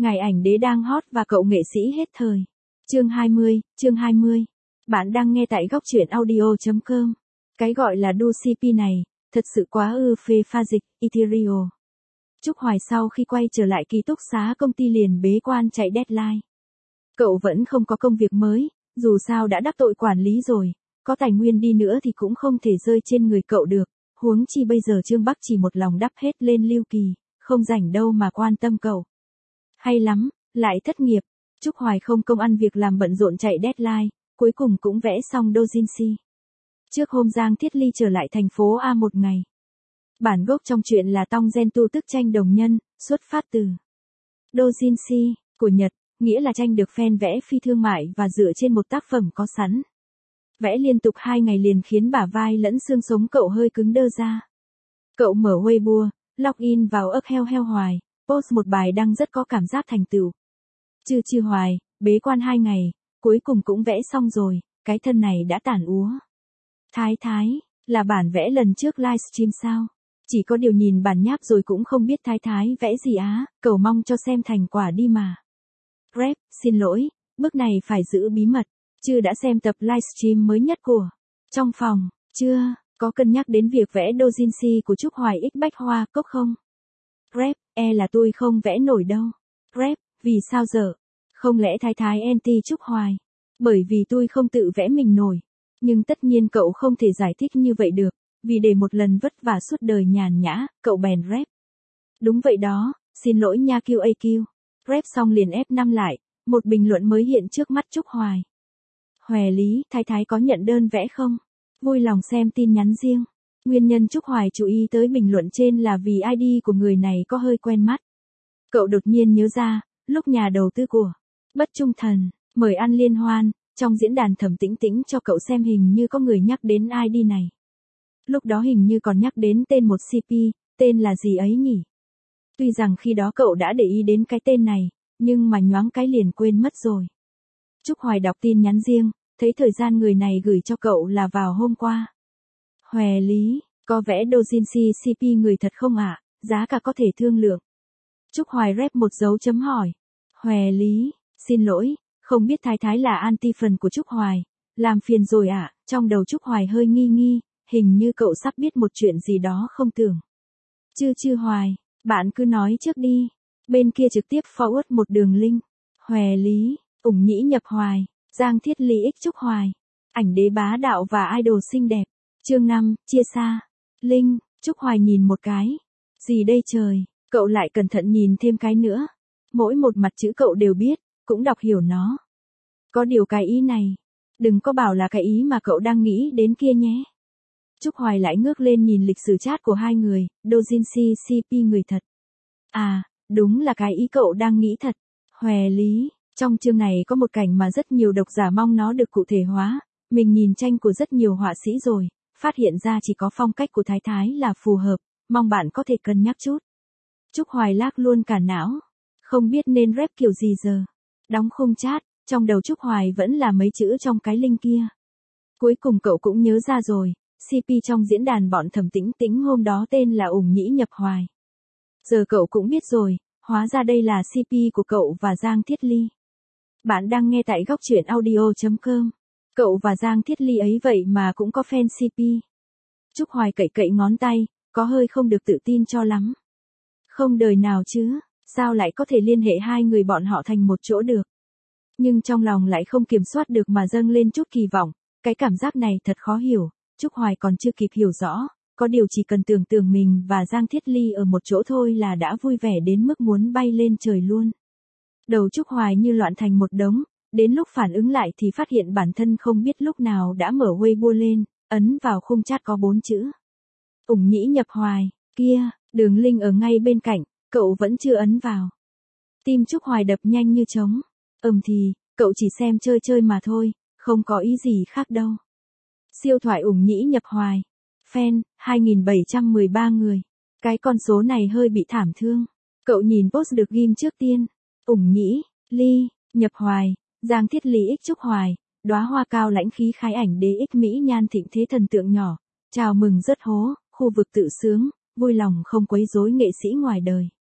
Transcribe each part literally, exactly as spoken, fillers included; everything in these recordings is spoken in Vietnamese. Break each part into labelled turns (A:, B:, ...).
A: Ngày ảnh đế đang hot và cậu nghệ sĩ hết thời. Chương hai mươi, chương hai mươi. Bạn đang nghe tại góc truyện audio chấm com. Cái gọi là đu xê pê này, thật sự quá ư phê pha dịch, ethereal. Trúc Hoài sau khi quay trở lại ký túc xá công ty liền bế quan chạy deadline. Cậu vẫn không có công việc mới, dù sao đã đắc tội quản lý rồi, có tài nguyên đi nữa thì cũng không thể rơi trên người cậu được, huống chi bây giờ Trương Bắc chỉ một lòng đắp hết lên Lưu Kỳ, không rảnh đâu mà quan tâm cậu. Hay lắm, lại thất nghiệp. Trúc Hoài không công ăn việc làm bận rộn chạy deadline, cuối cùng cũng vẽ xong doujinshi. Trước hôm Giang Thiết Ly trở lại thành phố A một ngày. Bản gốc trong truyện là Tong Gen Tu tức tranh đồng nhân, xuất phát từ doujinshi của Nhật, nghĩa là tranh được fan vẽ phi thương mại và dựa trên một tác phẩm có sẵn. Vẽ liên tục hai ngày liền khiến bả vai lẫn xương sống cậu hơi cứng đơ ra. Cậu mở Weibo, login vào ức heo heo Hoài, post một bài đăng rất có cảm giác thành tựu. Chư chư Hoài, bế quan hai ngày, cuối cùng cũng vẽ xong rồi, cái thân này đã tản úa. Thái Thái, là bản vẽ lần trước livestream sao? Chỉ có điều nhìn bản nháp rồi cũng không biết Thái Thái vẽ gì á, cầu mong cho xem thành quả đi mà. Rep, xin lỗi, bước này phải giữ bí mật. Chư đã xem tập livestream mới nhất của Trong Phòng, chưa, có cân nhắc đến việc vẽ doujinshi của Trúc Hoài x Bách Hoa Cốc không? Rep, e là tôi không vẽ nổi đâu. Rep, vì sao giờ? Không lẽ Thái Thái anti Trúc Hoài? Bởi vì tôi không tự vẽ mình nổi. Nhưng tất nhiên cậu không thể giải thích như vậy được, vì để một lần vất vả suốt đời nhàn nhã, cậu bèn rep. Đúng vậy đó, xin lỗi nha quy a quy. Rep xong liền ép năm lại, một bình luận mới hiện trước mắt Trúc Hoài. Hòe Lý, Thái Thái có nhận đơn vẽ không? Vui lòng xem tin nhắn riêng. Nguyên nhân Trúc Hoài chú ý tới bình luận trên là vì i đê của người này có hơi quen mắt. Cậu đột nhiên nhớ ra, lúc nhà đầu tư của Bất Trung Thần mời ăn liên hoan, trong diễn đàn Thẩm Tĩnh Tĩnh cho cậu xem hình như có người nhắc đến i đê này. Lúc đó hình như còn nhắc đến tên một xê pê, tên là gì ấy nhỉ? Tuy rằng khi đó cậu đã để ý đến cái tên này, nhưng mà nhoáng cái liền quên mất rồi. Trúc Hoài đọc tin nhắn riêng, thấy thời gian người này gửi cho cậu là vào hôm qua. Hòe Lý, có vẽ doujinshi xê pê người thật không ạ? À? Giá cả có thể thương lượng. Trúc Hoài rep một dấu chấm hỏi. Hòe Lý, xin lỗi, không biết Thái Thái là anti phần của Trúc Hoài. Làm phiền rồi ạ, à? Trong đầu Trúc Hoài hơi nghi nghi, hình như cậu sắp biết một chuyện gì đó không tưởng. Chư chư Hoài, bạn cứ nói trước đi. Bên kia trực tiếp forward một đường link. Hòe Lý, ủng nhĩ nhập Hoài, Giang Thiết Ly x Trúc Hoài. Ảnh đế bá đạo và idol xinh đẹp. Chương năm, chia xa. Link, Trúc Hoài nhìn một cái. Gì đây trời, cậu lại cẩn thận nhìn thêm cái nữa. Mỗi một mặt chữ cậu đều biết, cũng đọc hiểu nó. Có điều cái ý này, đừng có bảo là cái ý mà cậu đang nghĩ đến kia nhé. Trúc Hoài lại ngước lên nhìn lịch sử chat của hai người, doujinshi xê pê người thật. À, đúng là cái ý cậu đang nghĩ thật. Hòe Lý, trong chương này có một cảnh mà rất nhiều độc giả mong nó được cụ thể hóa. Mình nhìn tranh của rất nhiều họa sĩ rồi, phát hiện ra chỉ có phong cách của Thái Thái là phù hợp, mong bạn có thể cân nhắc chút. Trúc Hoài lác luôn cả não, không biết nên rep kiểu gì giờ. Đóng khung chat, trong đầu Trúc Hoài vẫn là mấy chữ trong cái link kia. Cuối cùng cậu cũng nhớ ra rồi, xê pê trong diễn đàn bọn Thẩm Tĩnh Tĩnh hôm đó tên là ủng nhĩ nhập Hoài. Giờ cậu cũng biết rồi, hóa ra đây là xê pê của cậu và Giang Thiết Ly. Bạn đang nghe tại góc truyện audio chấm com. Cậu và Giang Thiết Ly ấy vậy mà cũng có fan xê pê. Trúc Hoài cậy cậy ngón tay, có hơi không được tự tin cho lắm. Không đời nào chứ, sao lại có thể liên hệ hai người bọn họ thành một chỗ được. Nhưng trong lòng lại không kiểm soát được mà dâng lên chút kỳ vọng, cái cảm giác này thật khó hiểu. Trúc Hoài còn chưa kịp hiểu rõ, có điều chỉ cần tưởng tượng mình và Giang Thiết Ly ở một chỗ thôi là đã vui vẻ đến mức muốn bay lên trời luôn. Đầu Trúc Hoài như loạn thành một đống, đến lúc phản ứng lại thì phát hiện bản thân không biết lúc nào đã mở Weibo lên, ấn vào khung chat có bốn chữ. Ủng nhĩ nhập Hoài, kia, đường link ở ngay bên cạnh, cậu vẫn chưa ấn vào. Tim Trúc Hoài đập nhanh như trống, ừm thì, cậu chỉ xem chơi chơi mà thôi, không có ý gì khác đâu. Siêu thoại ủng nhĩ nhập Hoài. Fan, hai nghìn bảy trăm mười ba người. Cái con số này hơi bị thảm thương. Cậu nhìn post được ghim trước tiên. Ủng nhĩ, Ly, nhập Hoài, Giang Thiết Ly x Trúc Hoài, đóa hoa cao lãnh khí khái ảnh đế x Mỹ nhan thịnh thế thần tượng nhỏ. Chào mừng rất hố, khu vực tự sướng, vui lòng không quấy rối nghệ sĩ ngoài đời.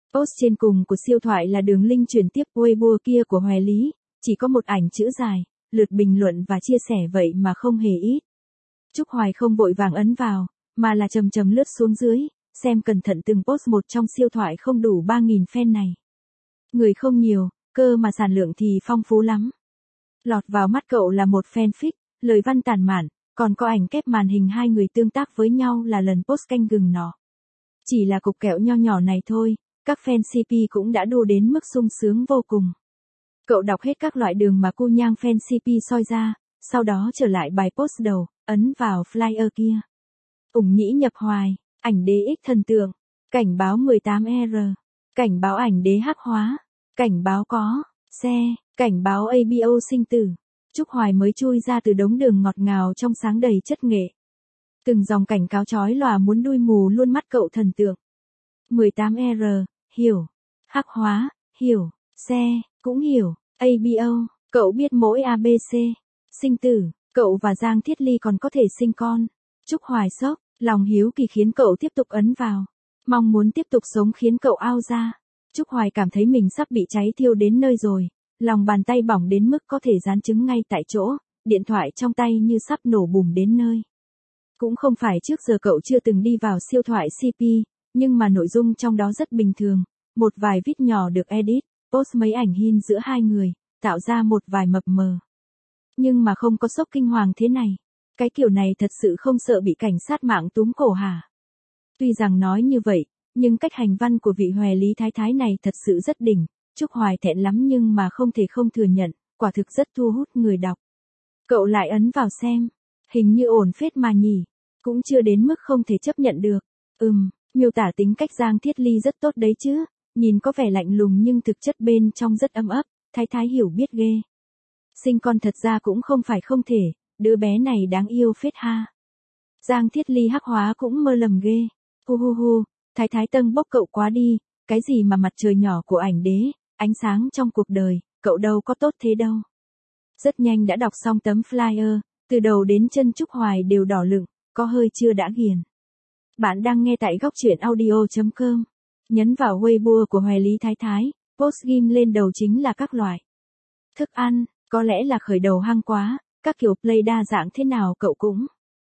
A: Post trên cùng của siêu thoại là đường link chuyển tiếp Weibo kia của Hoài Lý, chỉ có một ảnh chữ dài, lượt bình luận và chia sẻ vậy mà không hề ít. Trúc Hoài không vội vàng ấn vào, mà là chầm chầm lướt xuống dưới, xem cẩn thận từng post một trong siêu thoại không đủ ba nghìn fan này. Người không nhiều, cơ mà sản lượng thì phong phú lắm. Lọt vào mắt cậu là một fanfic, lời văn tản mạn, còn có ảnh kép màn hình hai người tương tác với nhau là lần post canh gừng nọ. Chỉ là cục kẹo nho nhỏ này thôi, các fan xê pê cũng đã đu đến mức sung sướng vô cùng. Cậu đọc hết các loại đường mà cô nhang fan xê pê soi ra, sau đó trở lại bài post đầu, ấn vào flyer kia. Ủng nhĩ nhập hoài, ảnh đế ích thần tượng, cảnh báo mười tám R, cảnh báo ảnh đế hắc hóa, cảnh báo có, xe, cảnh báo a bê o sinh tử. Trúc Hoài mới chui ra từ đống đường ngọt ngào trong sáng đầy chất nghệ. Từng dòng cảnh cáo chói lòa muốn đuôi mù luôn mắt cậu thần tượng. mười tám R, hiểu. Hắc hóa, hiểu. Xe, cũng hiểu. a bê o, cậu biết mỗi a bê xê. Sinh tử, cậu và Giang Thiết Ly còn có thể sinh con. Trúc Hoài sốc, lòng hiếu kỳ khiến cậu tiếp tục ấn vào. Mong muốn tiếp tục sống khiến cậu ao ra. Trúc Hoài cảm thấy mình sắp bị cháy thiêu đến nơi rồi. Lòng bàn tay bỏng đến mức có thể dán trứng ngay tại chỗ, điện thoại trong tay như sắp nổ bùm đến nơi. Cũng không phải trước giờ cậu chưa từng đi vào siêu thoại xê pê, nhưng mà nội dung trong đó rất bình thường. Một vài viết nhỏ được edit, post mấy ảnh hin giữa hai người, tạo ra một vài mập mờ. Nhưng mà không có sốc kinh hoàng thế này. Cái kiểu này thật sự không sợ bị cảnh sát mạng túm cổ hả? Tuy rằng nói như vậy, nhưng cách hành văn của vị Hoài Lý Thái Thái này thật sự rất đỉnh. Trúc Hoài thẹn lắm nhưng mà không thể không thừa nhận, quả thực rất thu hút người đọc. Cậu lại ấn vào xem, hình như ổn phết mà nhỉ, cũng chưa đến mức không thể chấp nhận được. Ừm, miêu tả tính cách Giang Thiết Ly rất tốt đấy chứ, nhìn có vẻ lạnh lùng nhưng thực chất bên trong rất ấm ấp, Thái Thái hiểu biết ghê. Sinh con thật ra cũng không phải không thể, đứa bé này đáng yêu phết ha. Giang Thiết Ly hắc hóa cũng mơ lầm ghê, hu hu hu, Thái Thái tâng bốc cậu quá đi, cái gì mà mặt trời nhỏ của ảnh đế. Ánh sáng trong cuộc đời, cậu đâu có tốt thế đâu. Rất nhanh đã đọc xong tấm flyer, từ đầu đến chân Trúc Hoài đều đỏ lựng, có hơi chưa đã ghiền. Bạn đang nghe tại góc truyện audio chấm com. Nhấn vào Weibo của Hoài Lý Thái Thái, post ghim lên đầu chính là các loại thức ăn, có lẽ là khởi đầu hăng quá, các kiểu play đa dạng thế nào cậu cũng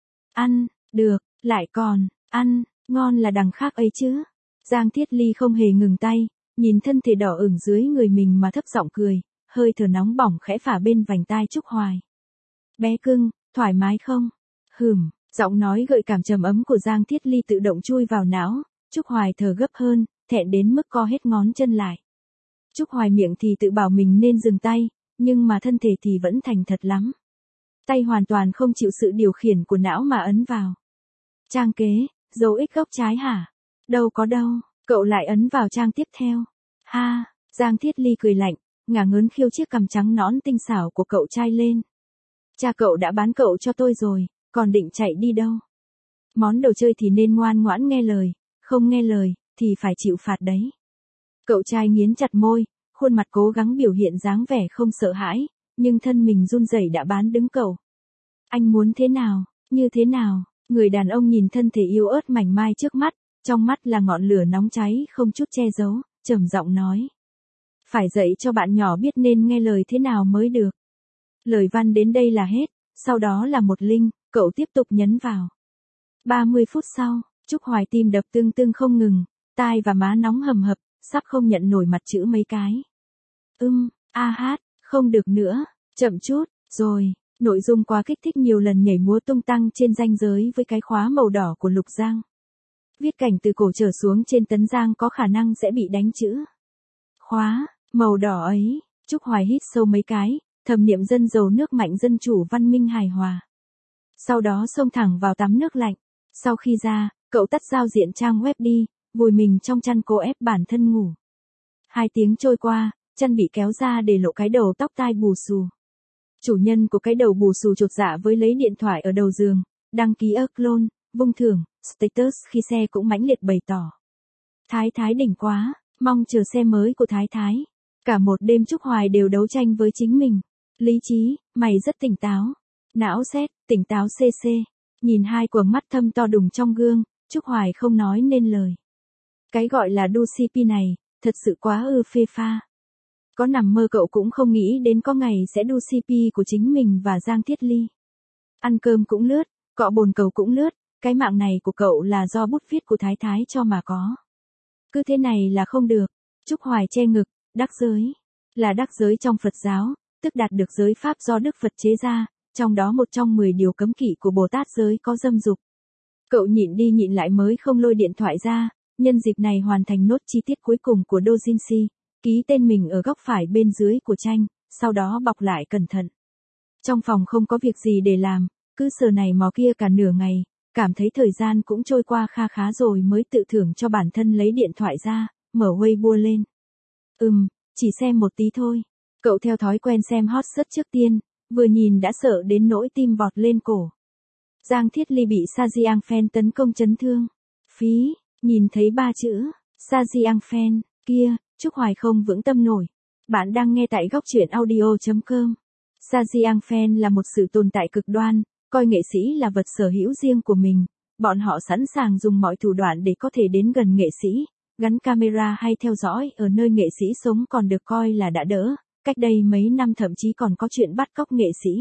A: ăn, được, lại còn, ăn, ngon là đằng khác ấy chứ. Giang Thiết Ly không hề ngừng tay. Nhìn thân thể đỏ ửng dưới người mình mà thấp giọng cười, hơi thở nóng bỏng khẽ phả bên vành tai Trúc Hoài. Bé cưng, thoải mái không? Hừm, giọng nói gợi cảm trầm ấm của Giang Thiết Ly tự động chui vào não, Trúc Hoài thở gấp hơn, thẹn đến mức co hết ngón chân lại. Trúc Hoài miệng thì tự bảo mình nên dừng tay, nhưng mà thân thể thì vẫn thành thật lắm. Tay hoàn toàn không chịu sự điều khiển của não mà ấn vào. Trang kế, dấu x góc trái hả? Đâu có đâu. Cậu lại ấn vào trang tiếp theo. Ha, Giang Thiết Ly cười lạnh, ngả ngớn khiêu chiếc cằm trắng nõn tinh xảo của cậu trai lên. Cha cậu đã bán cậu cho tôi rồi, còn định chạy đi đâu? Món đồ chơi thì nên ngoan ngoãn nghe lời, không nghe lời, thì phải chịu phạt đấy. Cậu trai nghiến chặt môi, khuôn mặt cố gắng biểu hiện dáng vẻ không sợ hãi, nhưng thân mình run rẩy đã bán đứng cậu. Anh muốn thế nào, như thế nào? Người đàn ông nhìn thân thể yếu ớt mảnh mai trước mắt. Trong mắt là ngọn lửa nóng cháy không chút che giấu, trầm giọng nói. Phải dạy cho bạn nhỏ biết nên nghe lời thế nào mới được. Lời văn đến đây là hết, sau đó là một link, cậu tiếp tục nhấn vào. ba mươi phút sau, Trúc Hoài tim đập tưng tưng không ngừng, tai và má nóng hầm hập, sắp không nhận nổi mặt chữ mấy cái. Ưm, a hát, không được nữa, chậm chút, rồi, nội dung quá kích thích nhiều lần nhảy múa tung tăng trên ranh giới với cái khóa màu đỏ của Lục Giang. Viết cảnh từ cổ trở xuống trên tấn giang có khả năng sẽ bị đánh chữ. Khóa, màu đỏ ấy, Trúc Hoài hít sâu mấy cái, thầm niệm dân giàu nước mạnh dân chủ văn minh hài hòa. Sau đó xông thẳng vào tắm nước lạnh. Sau khi ra, cậu tắt giao diện trang web đi, vùi mình trong chăn cố ép bản thân ngủ. Hai tiếng trôi qua, chăn bị kéo ra để lộ cái đầu tóc tai bù xù. Chủ nhân của cái đầu bù xù chột dạ với lấy điện thoại ở đầu giường, đăng ký ơ clone, vung thưởng, status khi xe cũng mãnh liệt bày tỏ. Thái Thái đỉnh quá, mong chờ xe mới của Thái Thái. Cả một đêm Trúc Hoài đều đấu tranh với chính mình. Lý trí, mày rất tỉnh táo. Não xét, tỉnh táo xê xê. Nhìn hai quầng mắt thâm to đùng trong gương, Trúc Hoài không nói nên lời. Cái gọi là đu xê pê này, thật sự quá ư phê pha. Có nằm mơ cậu cũng không nghĩ đến có ngày sẽ đu xê pê của chính mình và Giang Thiết Ly. Ăn cơm cũng lướt, cọ bồn cầu cũng lướt, cái mạng này của cậu là do bút viết của Thái Thái cho mà có. Cứ thế này là không được. Trúc Hoài che ngực, đắc giới. Là đắc giới trong Phật giáo, tức đạt được giới pháp do Đức Phật chế ra, trong đó một trong mười điều cấm kỵ của Bồ Tát giới có dâm dục. Cậu nhịn đi nhịn lại mới không lôi điện thoại ra, nhân dịp này hoàn thành nốt chi tiết cuối cùng của doujinshi, ký tên mình ở góc phải bên dưới của tranh, sau đó bọc lại cẩn thận. Trong phòng không có việc gì để làm, cứ sờ này mò kia cả nửa ngày, cảm thấy thời gian cũng trôi qua kha khá rồi mới tự thưởng cho bản thân lấy điện thoại ra, mở Weibo lên. Ừm, chỉ xem một tí thôi. Cậu theo thói quen xem hot search trước tiên, vừa nhìn đã sợ đến nỗi tim vọt lên cổ. Giang Thiết Ly bị Sa Jiang Fan tấn công chấn thương. Phí, nhìn thấy ba chữ, Sa Jiang Fan, kia, Trúc Hoài không vững tâm nổi. Bạn đang nghe tại góc truyện audio chấm com. Sa Jiang Fan là một sự tồn tại cực đoan, coi nghệ sĩ là vật sở hữu riêng của mình. Bọn họ sẵn sàng dùng mọi thủ đoạn để có thể đến gần nghệ sĩ, gắn camera hay theo dõi ở nơi nghệ sĩ sống còn được coi là đã đỡ. Cách đây mấy năm thậm chí còn có chuyện bắt cóc nghệ sĩ.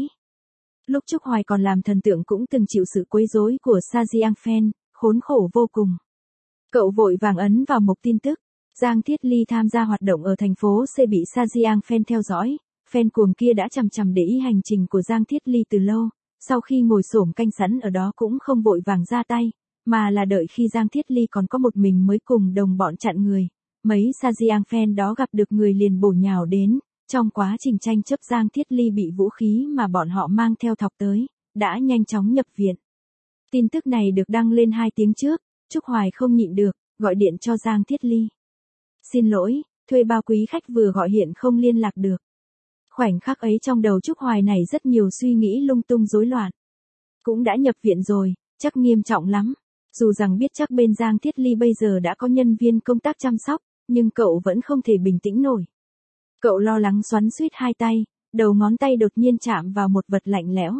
A: Lúc Trúc Hoài còn làm thần tượng cũng từng chịu sự quấy rối của Sa Jiang Fan, khốn khổ vô cùng. Cậu vội vàng ấn vào mục tin tức. Giang Thiết Ly tham gia hoạt động ở thành phố C bị Sa Jiang Fan theo dõi. Fan cuồng kia đã chằm chằm để ý hành trình của Giang Thiết Ly từ lâu. Sau khi ngồi xổm canh sẵn ở đó cũng không vội vàng ra tay, mà là đợi khi Giang Thiết Ly còn có một mình mới cùng đồng bọn chặn người. Mấy Sa Jiang Fan đó gặp được người liền bổ nhào đến. Trong quá trình tranh chấp Giang Thiết Ly bị vũ khí mà bọn họ mang theo thọc tới, đã nhanh chóng nhập viện. Tin tức này được đăng lên hai tiếng trước, Trúc Hoài không nhịn được, gọi điện cho Giang Thiết Ly. Xin lỗi, thuê bao quý khách vừa gọi hiện không liên lạc được. Khoảnh khắc ấy trong đầu Trúc Hoài này rất nhiều suy nghĩ lung tung rối loạn. Cũng đã nhập viện rồi, chắc nghiêm trọng lắm. Dù rằng biết chắc bên Giang Thiết Ly bây giờ đã có nhân viên công tác chăm sóc, nhưng cậu vẫn không thể bình tĩnh nổi. Cậu lo lắng xoắn xuýt hai tay, đầu ngón tay đột nhiên chạm vào một vật lạnh lẽo.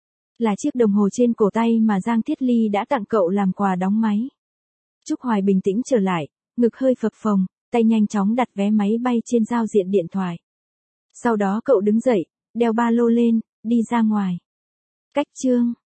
A: Là chiếc đồng hồ trên cổ tay mà Giang Thiết Ly đã tặng cậu làm quà đóng máy. Trúc Hoài bình tĩnh trở lại, ngực hơi phập phồng, tay nhanh chóng đặt vé máy bay trên giao diện điện thoại. Sau đó cậu đứng dậy, đeo ba lô lên, đi ra ngoài. Cách chương